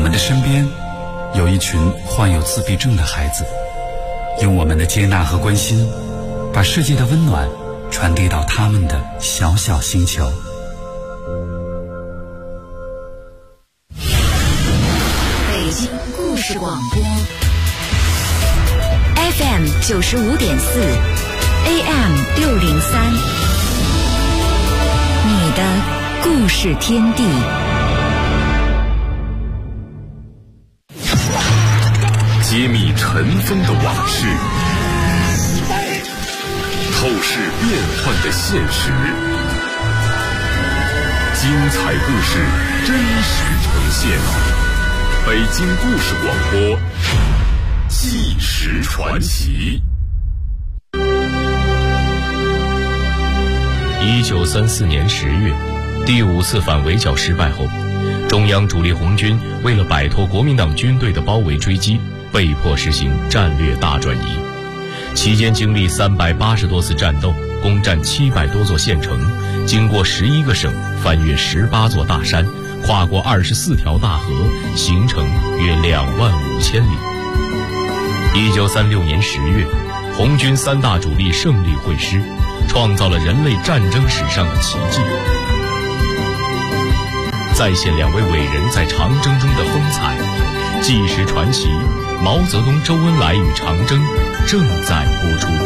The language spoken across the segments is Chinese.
们的身边有一群患有自闭症的孩子，用我们的接纳和关心，把世界的温暖传递到他们的小小星球。 北京故事广播 FM 95.4 AM 603，你的故事天地。 揭秘尘封的往事，透视变幻的现实，精彩故事真实呈现。北京故事广播，纪实传奇。 1934年10月，第5次反围剿失败后，中央主力红军为了摆脱国民党军队的包围追击，被迫实行战略大转移。期间经历380多次战斗，攻占700多座县城，经过11个省，翻越18座大山，跨过24条大河，行程约25000里。1936年10月，红军3大主力胜利会师，创造了人类战争史上的奇迹。再现2位伟人在长征中的风采，纪实传奇毛泽东、周恩来与长征正在播出。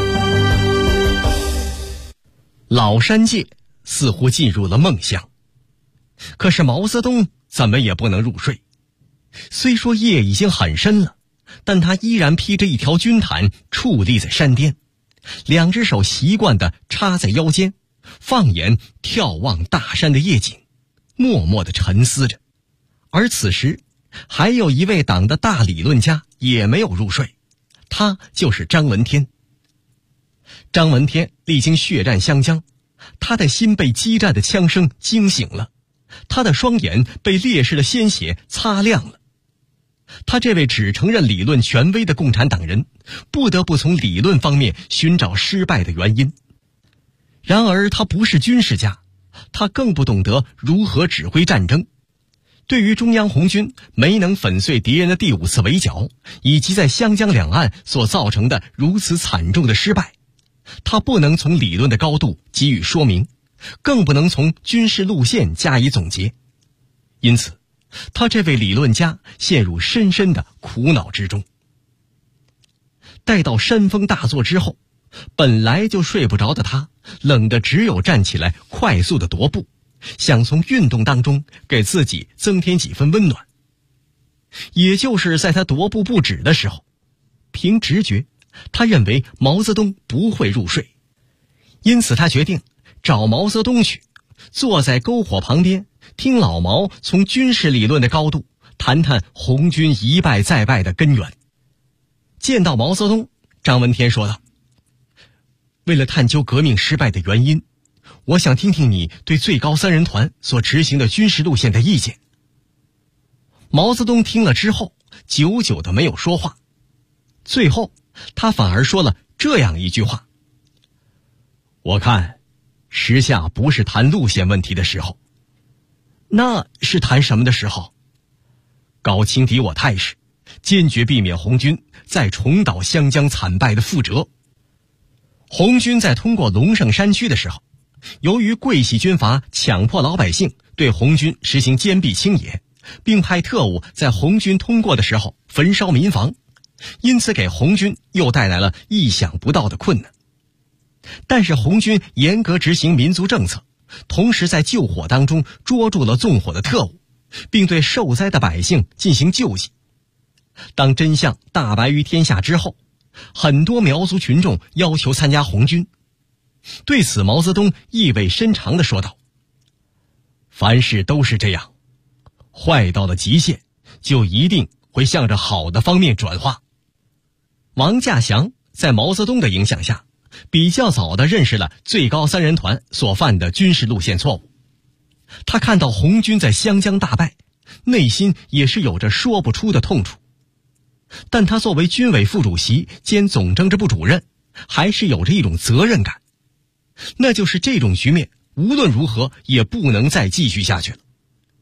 老山界似乎进入了梦乡，可是毛泽东怎么也不能入睡。虽说夜已经很深了，但他依然披着一条军毯矗立在山巅，2只手习惯地插在腰间，放眼眺望大山的夜景，默默地沉思着。而此时还有一位党的大理论家也没有入睡，他就是张闻天。张闻天历经血战湘江，他的心被激战的枪声惊醒了，他的双眼被烈士的鲜血擦亮了。他这位只承认理论权威的共产党人，不得不从理论方面寻找失败的原因。然而他不是军事家，他更不懂得如何指挥战争。对于中央红军没能粉碎敌人的第5次围剿，以及在湘江两岸所造成的如此惨重的失败，他不能从理论的高度给予说明，更不能从军事路线加以总结。因此他这位理论家陷入深深的苦恼之中。待到山风大作之后，本来就睡不着的他冷得只有站起来快速的踱步，想从运动当中给自己增添几分温暖。也就是在他踱步不止的时候，凭直觉他认为毛泽东不会入睡，因此他决定找毛泽东去，坐在篝火旁边，听老毛从军事理论的高度谈谈红军一败再败的根源。见到毛泽东，张闻天说道：为了探究革命失败的原因，我想听听你对最高3人团所执行的军事路线的意见。毛泽东听了之后，久久的没有说话，最后他反而说了这样一句话：我看时下不是谈路线问题的时候。那是谈什么的时候？搞清敌我态势，坚决避免红军再重蹈湘江惨败的覆辙。红军在通过龙胜山区的时候，由于桂系军阀强迫老百姓对红军实行坚壁清野，并派特务在红军通过的时候焚烧民房，因此给红军又带来了意想不到的困难。但是红军严格执行民族政策，同时在救火当中捉住了纵火的特务，并对受灾的百姓进行救济。当真相大白于天下之后，很多苗族群众要求参加红军。对此毛泽东意味深长地说道：凡事都是这样，坏到了极限，就一定会向着好的方面转化。王稼祥在毛泽东的影响下，比较早地认识了最高3人团所犯的军事路线错误。他看到红军在湘江大败，内心也是有着说不出的痛楚。但他作为军委副主席兼总政治部主任，还是有着一种责任感，那就是这种局面无论如何也不能再继续下去了。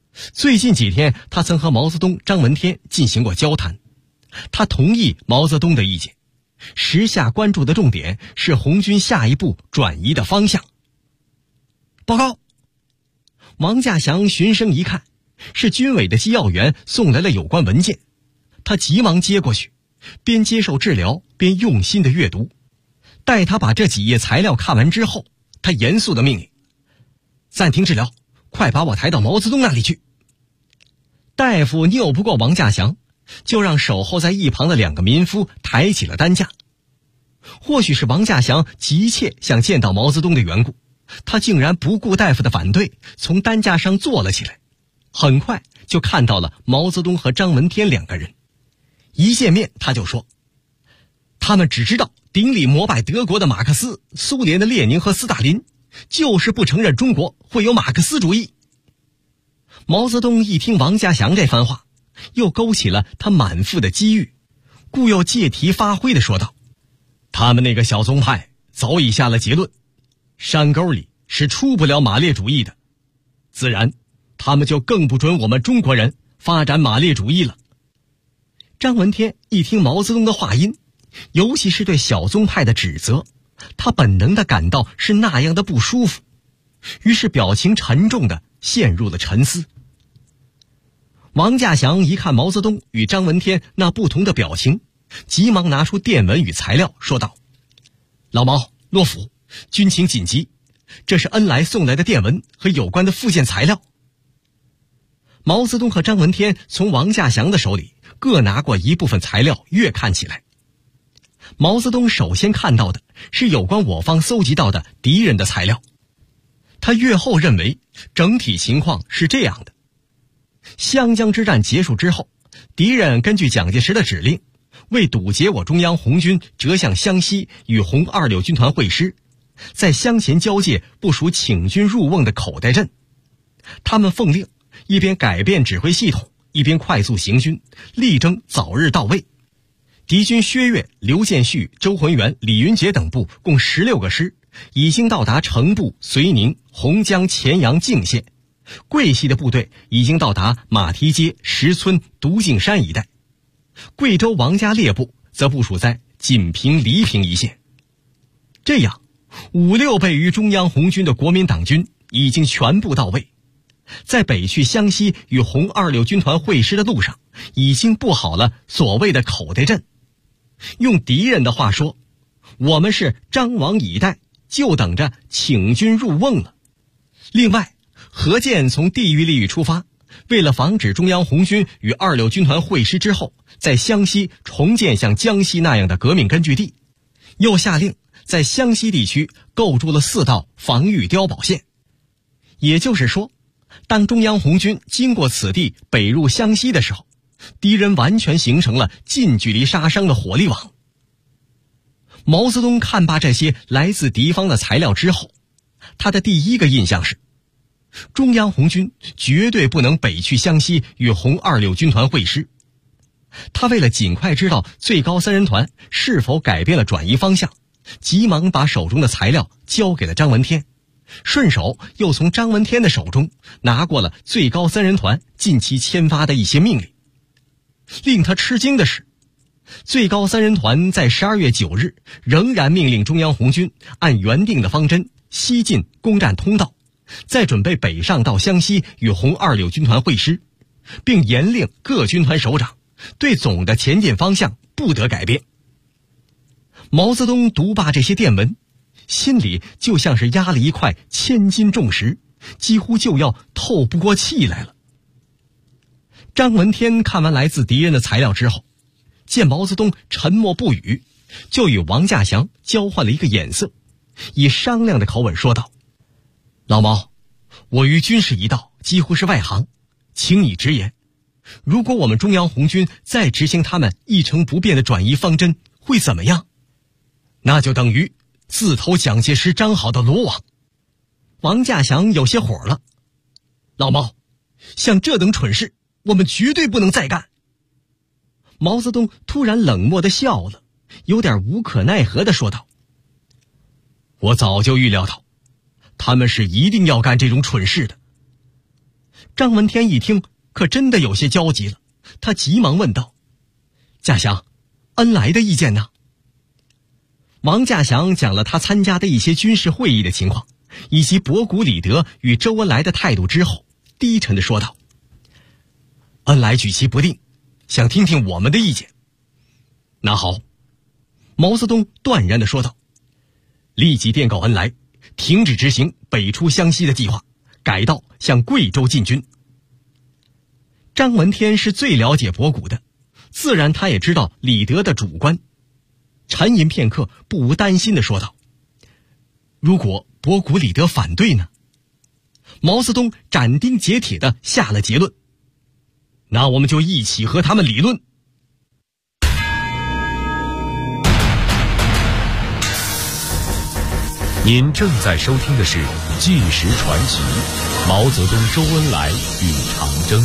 最近几天他曾和毛泽东、张闻天进行过交谈，他同意毛泽东的意见，时下关注的重点是红军下一步转移的方向。报告。王稼祥循声一看，是军委的机要员送来了有关文件，他急忙接过去，边接受治疗边用心的阅读。待他把这几页材料看完之后，他严肃地命令：暂停治疗，快把我抬到毛泽东那里去。大夫拗不过王稼祥，就让守候在一旁的2个民夫抬起了担架。或许是王稼祥急切想见到毛泽东的缘故，他竟然不顾大夫的反对，从担架上坐了起来。很快就看到了毛泽东和张闻天2个人。一见面他就说，他们只知道顶礼膜拜德国的马克思、苏联的列宁和斯大林，就是不承认中国会有马克思主义。毛泽东一听王稼祥这番话，又勾起了他满腹的机遇，故又借题发挥地说道，他们那个小宗派早已下了结论，山沟里是出不了马列主义的，自然他们就更不准我们中国人发展马列主义了。张闻天一听毛泽东的话音，尤其是对小宗派的指责，他本能地感到是那样的不舒服，于是表情沉重地陷入了沉思。王稼祥一看毛泽东与张闻天那不同的表情，急忙拿出电文与材料，说道：老毛、骆甫，军情紧急，这是恩来送来的电文和有关的附件材料。毛泽东和张闻天从王稼祥的手里各拿过一部分材料，阅看起来。毛泽东首先看到的是有关我方搜集到的敌人的材料，他阅后认为整体情况是这样的：湘江之战结束之后，敌人根据蒋介石的指令，为堵截我中央红军折向湘西与红26军团会师，在湘黔交界部署请军入瓮的口袋阵。他们奉令一边改变指挥系统，一边快速行军，力争早日到位。敌军薛岳、刘建绪、周浑元、李云杰等部共16个师，已经到达成都、绥宁、洪江、乾阳、泾县。桂系的部队已经到达马蹄街、石村、独径山一带。贵州王家烈部则部署在锦屏、黎平一线。这样5、6倍于中央红军的国民党军已经全部到位，在北去湘西与红26军团会师的路上，已经布好了所谓的口袋阵。用敌人的话说，我们是张网以待，就等着请军入瓮了。另外，何键从地域利益出发，为了防止中央红军与26军团会师之后在湘西重建像江西那样的革命根据地，又下令在湘西地区构筑了4道防御碉堡线。也就是说，当中央红军经过此地北入湘西的时候，敌人完全形成了近距离杀伤的火力网。毛泽东看罢这些来自敌方的材料之后，他的第一个印象是，中央红军绝对不能北去湘西与红26军团会师。他为了尽快知道最高3人团是否改变了转移方向，急忙把手中的材料交给了张闻天，顺手又从张闻天的手中拿过了最高3人团近期签发的一些命令。令他吃惊的是，最高3人团在12月9日仍然命令中央红军按原定的方针西进攻占通道，再准备北上到湘西与红26军团会师，并严令各军团首长对总的前进方向不得改变。毛泽东读罢这些电文，心里就像是压了一块千斤重石，几乎就要透不过气来了。张闻天看完来自敌人的材料之后，见毛泽东沉默不语，就与王稼祥交换了一个眼色，以商量的口吻说道：老毛，我于军事一道几乎是外行，请你直言，如果我们中央红军再执行他们一成不变的转移方针，会怎么样？那就等于自投蒋介石张好的罗网。王稼祥有些火了：老毛，像这等蠢事我们绝对不能再干。毛泽东突然冷漠地笑了，有点无可奈何地说道：我早就预料到他们是一定要干这种蠢事的。 张闻天一听，可真的有些焦急了，他急忙问道：稼祥，恩来的意见呢？王稼祥讲了他参加的一些军事会议的情况，以及博古李德与周恩来的态度之后，低沉地说道：恩来举棋不定，想听听我们的意见。那好，毛泽东断然地说道：立即电告恩来，停止执行北出湘西的计划，改道向贵州进军。张闻天是最了解博古的，自然他也知道李德的主观。沉吟片刻，不无担心地说道：如果博古李德反对呢？毛泽东斩钉截铁地下了结论：那我们就一起和他们理论。 您正在收听的是《纪实传奇》，毛泽东、周恩来与长征。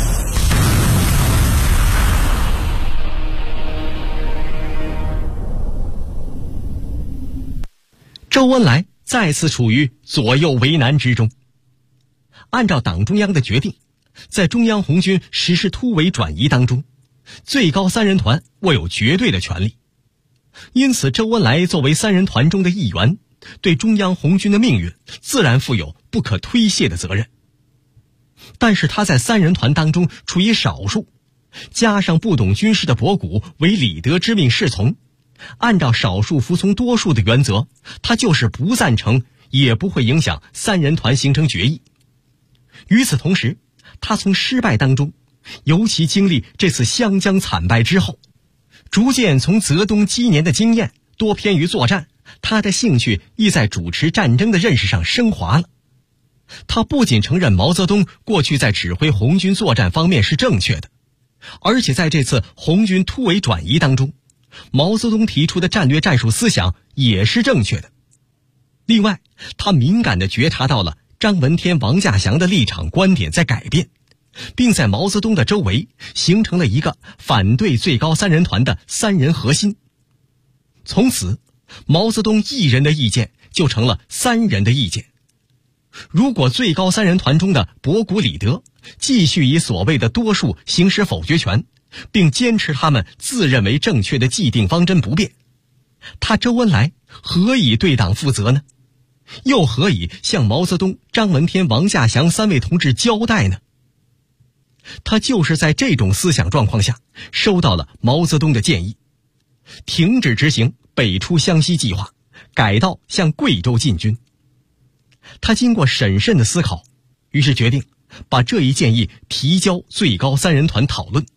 周恩来再次处于左右为难之中。按照党中央的决定，在中央红军实施突围转移当中，最高三人团握有绝对的权力，因此周恩来作为三人团中的一员，对中央红军的命运自然负有不可推卸的责任。但是他在三人团当中处于少数，加上不懂军事的博古为李德之命是从，按照少数服从多数的原则，他就是不赞成也不会影响三人团形成决议。与此同时，他从失败当中，尤其经历这次湘江惨败之后，逐渐从泽东积年的经验多偏于作战，他的兴趣亦在主持战争的认识上升华了。他不仅承认毛泽东过去在指挥红军作战方面是正确的，而且在这次红军突围转移当中，毛泽东提出的战略战术思想也是正确的。另外，他敏感地觉察到了张闻天、王稼祥的立场观点在改变，并在毛泽东的周围形成了一个反对最高三人团的三人核心。从此，毛泽东一人的意见就成了三人的意见。如果最高三人团中的博古李德继续以所谓的多数行使否决权，并坚持他们自认为正确的既定方针不变，他周恩来何以对党负责呢？又何以向毛泽东、张闻天、王稼祥三位同志交代呢？他就是在这种思想状况下收到了毛泽东的建议，停止执行北出湘西计划，改道向贵州进军。他经过审慎的思考，于是决定把这一建议提交最高三人团讨论。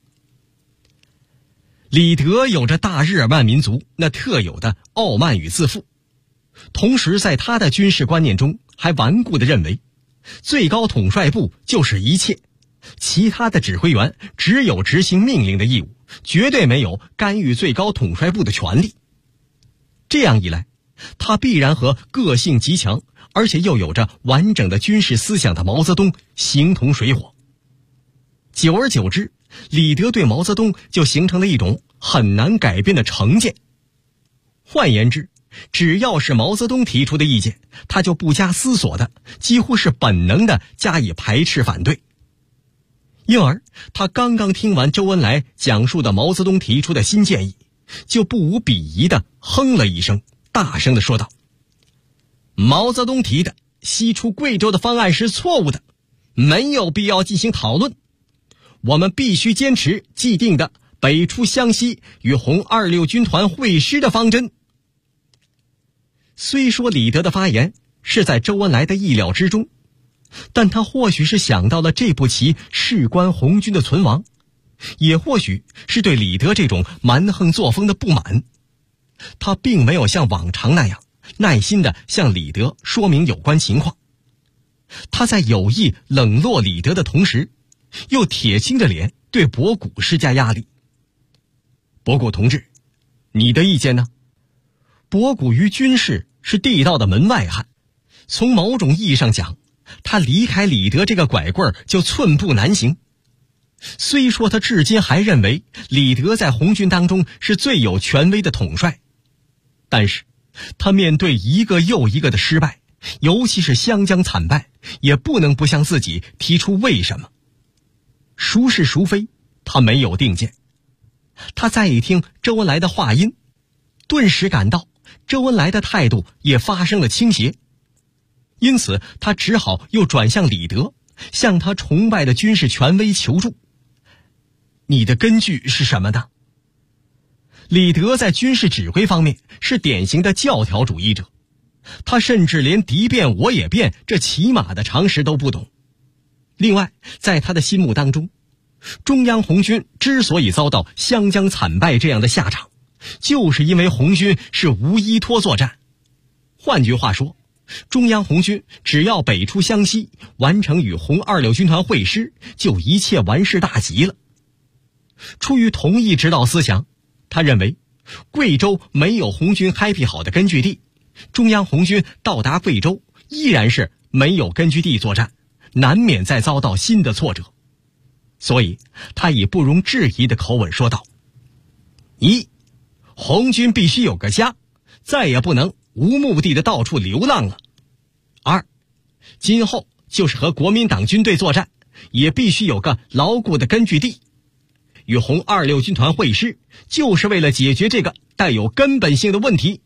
李德有着大日耳曼民族那特有的傲慢与自负，同时在他的军事观念中还顽固地认为，最高统帅部就是一切，其他的指挥员只有执行命令的义务，绝对没有干预最高统帅部的权利。这样一来，他必然和个性极强而且又有着完整的军事思想的毛泽东形同水火。久而久之，李德对毛泽东就形成了一种很难改变的成见。换言之，只要是毛泽东提出的意见，他就不加思索的，几乎是本能的加以排斥反对。因而他刚刚听完周恩来讲述的毛泽东提出的新建议，就不无鄙夷的哼了一声，大声的说道：毛泽东提的西出贵州的方案是错误的，没有必要进行讨论，我们必须坚持既定的北出湘西与红26军团会师的方针。虽说李德的发言是在周恩来的意料之中，但他或许是想到了这步棋事关红军的存亡，也或许是对李德这种蛮横作风的不满。他并没有像往常那样耐心地向李德说明有关情况，他在有意冷落李德的同时，又铁青着脸对博古施加压力。博古同志，你的意见呢？博古于军事是地道的门外汉，从某种意义上讲，他离开李德这个拐棍就寸步难行。虽说他至今还认为李德在红军当中是最有权威的统帅，但是他面对一个又一个的失败， 尤其是湘江惨败，也不能不向自己提出为什么。孰是孰非，他没有定见。他再一听周恩来的话音，顿时感到周恩来的态度也发生了倾斜，因此他只好又转向李德，向他崇拜的军事权威求助。你的根据是什么呢？李德在军事指挥方面是典型的教条主义者，他甚至连敌变我也变这起码的常识都不懂。另外，在他的心目当中，中央红军之所以遭到湘江惨败这样的下场，就是因为红军是无依托作战。换句话说，中央红军只要北出湘西，完成与红26军团会师，就一切完事大吉了。出于同一指导思想，他认为贵州没有红军开辟好的根据地，中央红军到达贵州依然是没有根据地作战，难免再遭到新的挫折。所以他以不容置疑的口吻说道：一，红军必须有个家，再也不能无目的的到处流浪了。二，今后就是和国民党军队作战，也必须有个牢固的根据地。与红26军团会师，就是为了解决这个带有根本性的问题。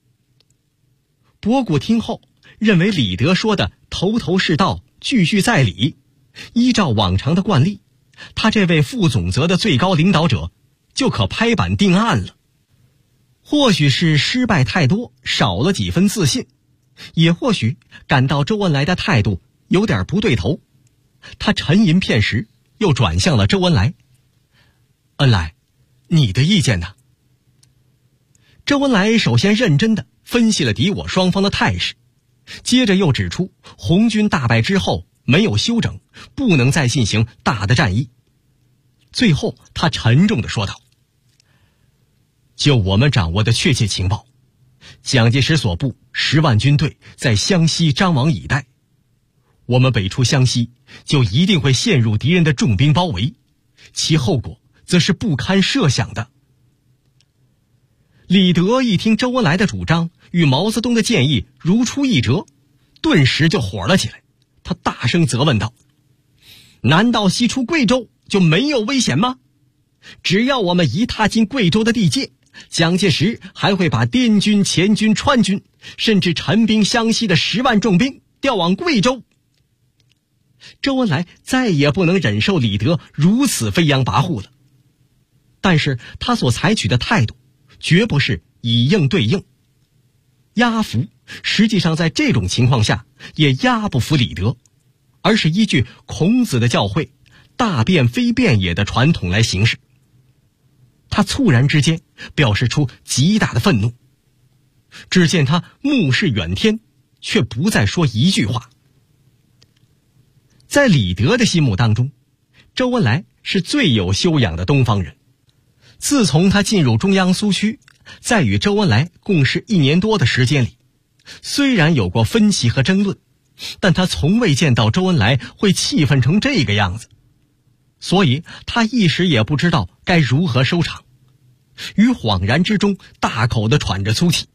博古听后认为李德说的头头是道，句句在理，依照往常的惯例，他这位副总则的最高领导者就可拍板定案了。或许是失败太多，少了几分自信，也或许感到周恩来的态度有点不对头，他沉吟片时，又转向了周恩来：恩来，你的意见呢？周恩来首先认真地分析了敌我双方的态势，接着又指出红军大败之后没有休整，不能再进行大的战役。最后他沉重地说道：就我们掌握的确切情报，蒋介石所部10万军队在湘西张网以待，我们北出湘西就一定会陷入敌人的重兵包围，其后果则是不堪设想的。李德一听周恩来的主张与毛泽东的建议如出一辙，顿时就火了起来。他大声责问道：难道西出贵州就没有危险吗？只要我们一踏进贵州的地界，蒋介石还会把滇军、黔军、川军，甚至陈兵湘西的10万重兵调往贵州。周恩来再也不能忍受李德如此飞扬跋扈了，但是他所采取的态度绝不是以应对应，压服实际上在这种情况下也压不服李德，而是依据孔子的教诲大辩非辩也的传统来行事。他猝然之间表示出极大的愤怒，只见他目视远天，却不再说一句话。在李德的心目当中，周恩来是最有修养的东方人。自从他进入中央苏区，在与周恩来共事1年多的时间里，虽然有过分歧和争论，但他从未见到周恩来会气愤成这个样子，所以他一时也不知道该如何收场，于恍然之中大口地喘着粗气。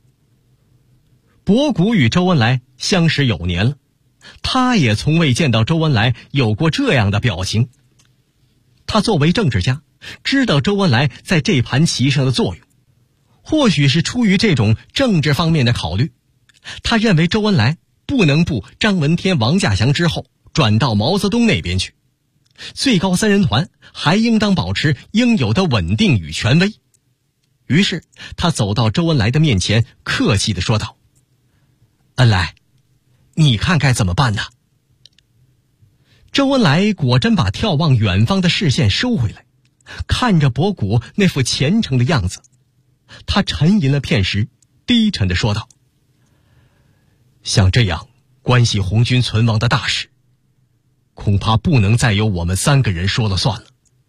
博古与周恩来相识有年了，他也从未见到周恩来有过这样的表情。他作为政治家，知道周恩来在这盘棋上的作用，或许是出于这种政治方面的考虑，他认为周恩来不能步张闻天、王稼祥之后转到毛泽东那边去，最高3人团还应当保持应有的稳定与权威。于是他走到周恩来的面前，客气地说道：恩来，你看该怎么办呢？周恩来果真把眺望远方的视线收回来，看着博古那副虔诚的样子，他沉吟了片时，低沉地说道：像这样关系红军存亡的大事，恐怕不能再由我们3个人说了算了。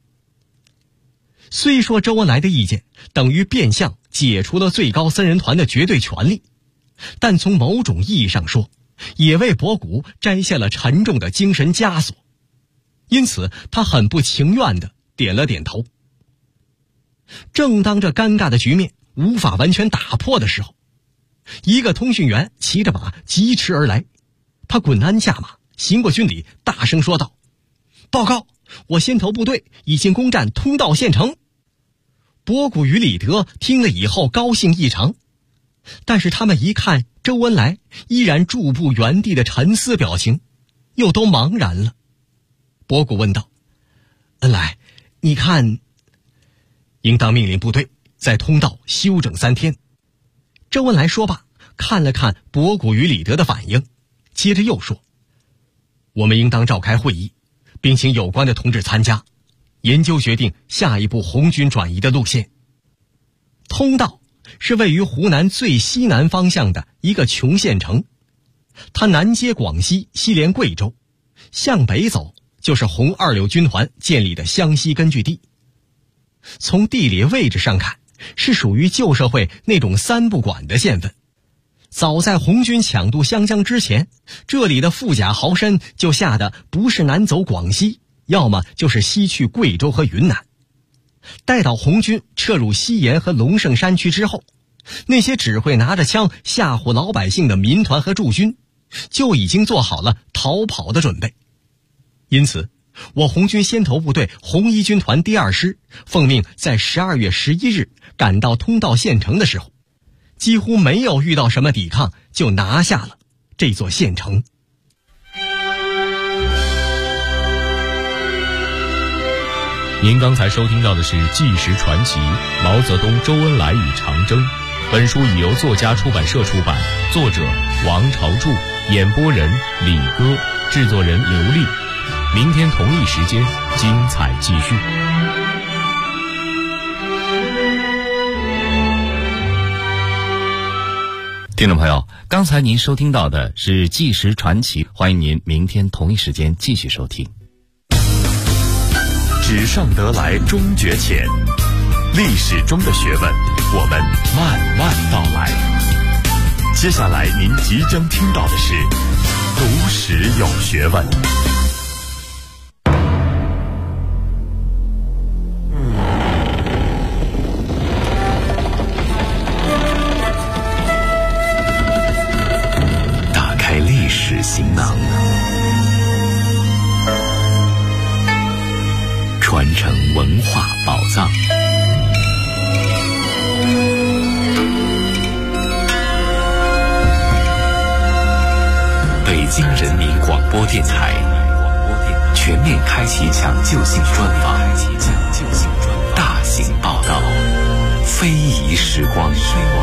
虽说周恩来的意见等于变相解除了最高3人团的绝对权力，但从某种意义上说，也为博古摘下了沉重的精神枷锁，因此他很不情愿地点了点头。正当这尴尬的局面无法完全打破的时候， 一个通讯员骑着马疾驰而来，他滚鞍下马，行过军礼，大声说道：“报告，我先头部队已经攻占通道县城。”博古与李德听了以后高兴异常，但是他们一看周恩来依然驻步原地的沉思表情，又都茫然了。博古问道：“恩来，你看？”“应当命令部队在通道休整3天。”周恩来说罢，看了看博古与李德的反应，接着又说：“我们应当召开会议，并请有关的同志参加，研究决定下一步红军转移的路线。”通道是位于湖南最西南方向的一个穷县城，它南接广西，西连贵州，向北走就是红二六军团建立的湘西根据地。从地理位置上看，是属于旧社会那种三不管的县份。早在红军抢渡湘江之前，这里的富甲豪绅就吓得不是南走广西，要么就是西去贵州和云南。待到红军撤入西延和龙胜山区之后，那些只会拿着枪吓唬老百姓的民团和驻军就已经做好了逃跑的准备。因此我红军先头部队红一军团第2师奉命在12月11日赶到通道县城的时候，几乎没有遇到什么抵抗，就拿下了这座县城。 您刚才收听到的是《纪实传奇：毛泽东、周恩来与长征》。本书已由作家出版社出版，作者王朝柱，演播人李歌，制作人刘丽。明天同一时间，精彩继续。 听众朋友，刚才您收听到的是《纪实传奇》，欢迎您明天同一时间继续收听。 纸上得来终觉浅，历史中的学问，我们慢慢道来。接下来您即将听到的是读史有学问。打开历史行囊，传承文化宝藏。北京人民广播电台全面开启抢救性专访，大型报道，非遗时光。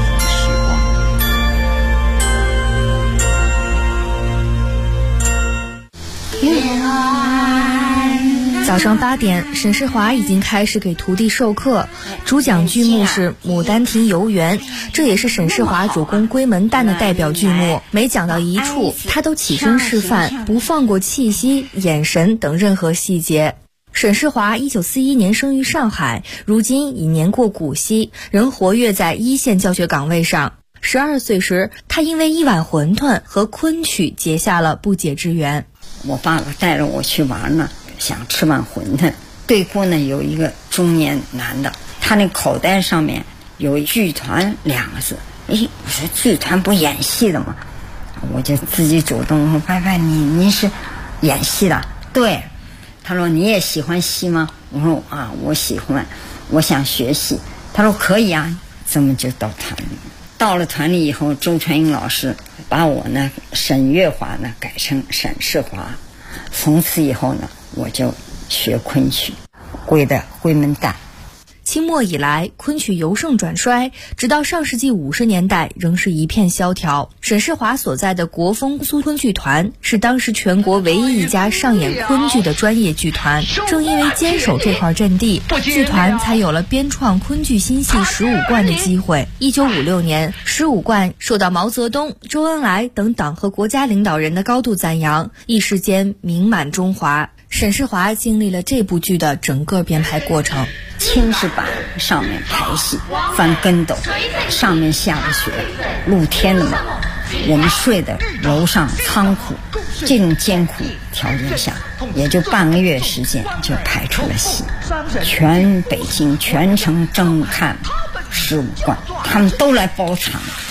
早上8点，沈世华已经开始给徒弟授课，主讲剧目是《牡丹亭游园》，这也是沈世华主攻闺门旦的代表剧目。每讲到一处，他都起身示范，不放过气息、眼神等任何细节。沈世华1941年生于上海，如今已年过古稀，仍活跃在一线教学岗位上。12岁时，他因为一碗馄饨和昆曲结下了不解之缘。 我爸爸带着我去玩呢，想吃碗馄饨。对过呢有一个中年男的，他那口袋上面有剧团2个字。我说剧团不演戏的吗？我就自己主动说：“拜拜，您是演戏的？”对。他说：“你也喜欢戏吗？”我说：“啊，我喜欢，我想学戏。”他说：“可以啊。”这么就到团里。到了团里以后，周传英老师把我呢沈月华呢改成沈世华。从此以后呢，我就学昆曲，归的闺门旦。 清末以来，昆曲由盛转衰，直到上世纪50年代仍是一片萧条。沈世华所在的国风苏昆剧团是当时全国唯一一家上演昆剧的专业剧团。正因为坚守这块阵地，剧团才有了编创昆剧新戏15贯的机会。1956年，15贯受到毛泽东、周恩来等党和国家领导人的高度赞扬，一时间名满中华。沈世华经历了这部剧的整个编排过程。 青石板上面排戏，翻跟斗，上面下着雪，露天的嘛。我们睡的楼上仓库，这种艰苦条件下，也就半个月时间就排出了戏。全北京全城争看15贯，他们都来包场，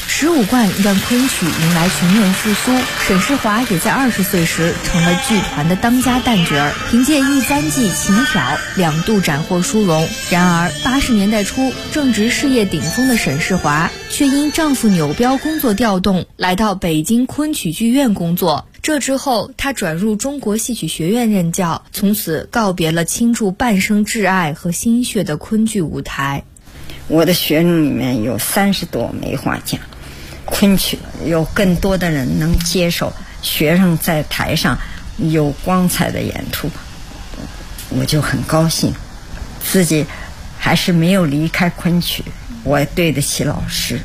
15贯让昆曲迎来全面复苏，沈世华也在20岁时成了剧团的当家旦角儿，凭借一簪记琴挑2度斩获殊荣。然而80年代初，正值事业顶峰的沈世华却因丈夫扭标工作调动，来到北京昆曲剧院工作。这之后，他转入中国戏曲学院任教，从此告别了倾注半生挚爱和心血的昆剧舞台。 我的学生里面有30多梅花奖，昆曲有更多的人能接受学生在台上有光彩的演出，我就很高兴，自己还是没有离开昆曲，我对得起老师。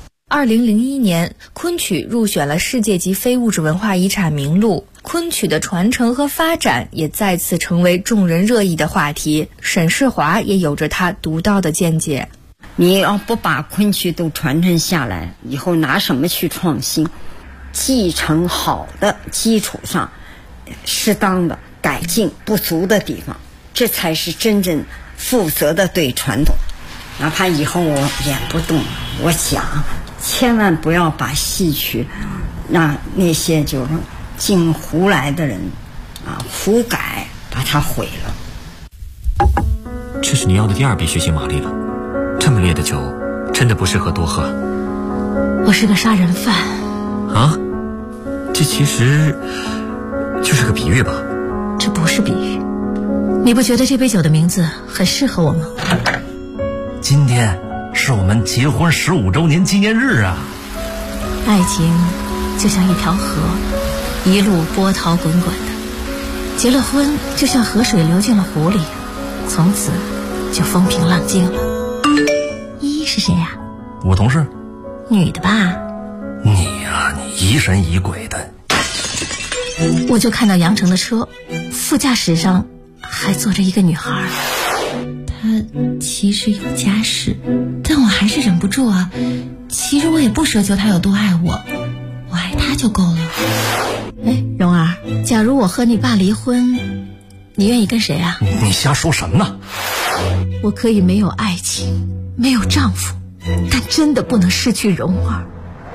2001年，昆曲入选了世界级非物质文化遗产名录，昆曲的传承和发展也再次成为众人热议的话题。沈世华也有着他独到的见解。 你要不把昆曲都传承下来，以后拿什么去创新？继承好的基础上，适当的改进不足的地方，这才是真正负责的对传统。哪怕以后我演不动，我想千万不要把戏曲让那些就是进胡来的人胡改，把它毁了。 这是你要的第2笔血腥玛丽了，这么烈的酒真的不适合多喝。 我是个杀人犯啊，这其实就是个比喻吧？ 这不是比喻，你不觉得这杯酒的名字很适合我吗？ 今天是我们结婚15周年纪念日啊！ 爱情就像一条河，一路波涛滚滚的，结了婚就像河水流进了湖里，从此就风平浪静了。依依是谁呀？ 我同事。 女的吧？ 你呀，你疑神疑鬼的。 我就看到杨成的车，副驾驶上还坐着一个女孩，她其实有家室，但我还是忍不住啊。其实我也不奢求她有多爱我，我爱她就够了。哎，蓉儿，假如我和你爸离婚，你愿意跟谁啊？ 你瞎说什么呢？ 我可以没有爱情，没有丈夫，但真的不能失去蓉儿。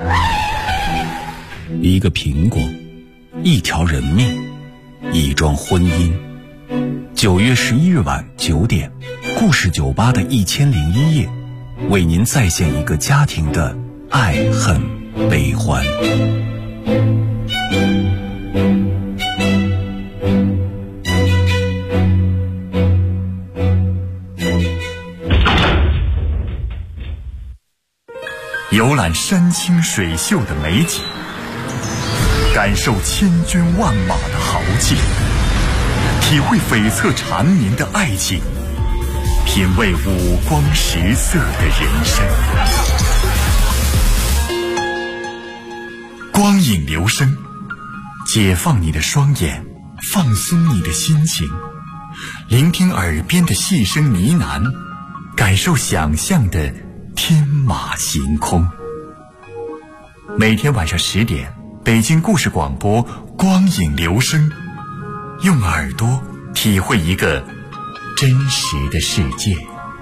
一个苹果，一条人命，一桩婚姻。9月11日晚9点，故事酒吧的1001夜，为您再现一个家庭的爱恨悲欢。游览山清水秀的美景，感受千军万马的豪气，体会悱恻缠绵的爱情，品味五光十色的人生。光影留声，解放你的双眼，放松你的心情，聆听耳边的细声呢喃，感受想象的天马行空。每天晚上10点，北京故事广播光影留声，用耳朵体会一个真实的世界。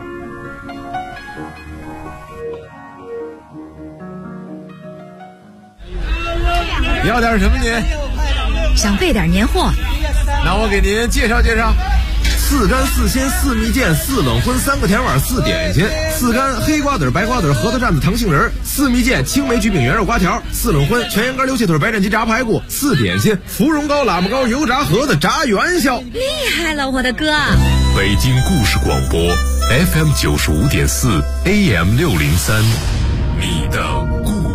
要点什么您？ 想备点年货。 那我给您介绍介绍。4干4鲜4蜜饯4冷荤3个甜碗4点心，4干黑瓜子白瓜子核桃蘸子糖杏仁，4蜜饯青梅焗饼圆肉瓜条，4冷荤全羊肝溜切腿白斩鸡炸排骨，4点心芙蓉糕喇嘛糕油炸盒子炸元宵。 厉害了，我的哥！ 北京故事广播 FM 95.4 AM 603，你的故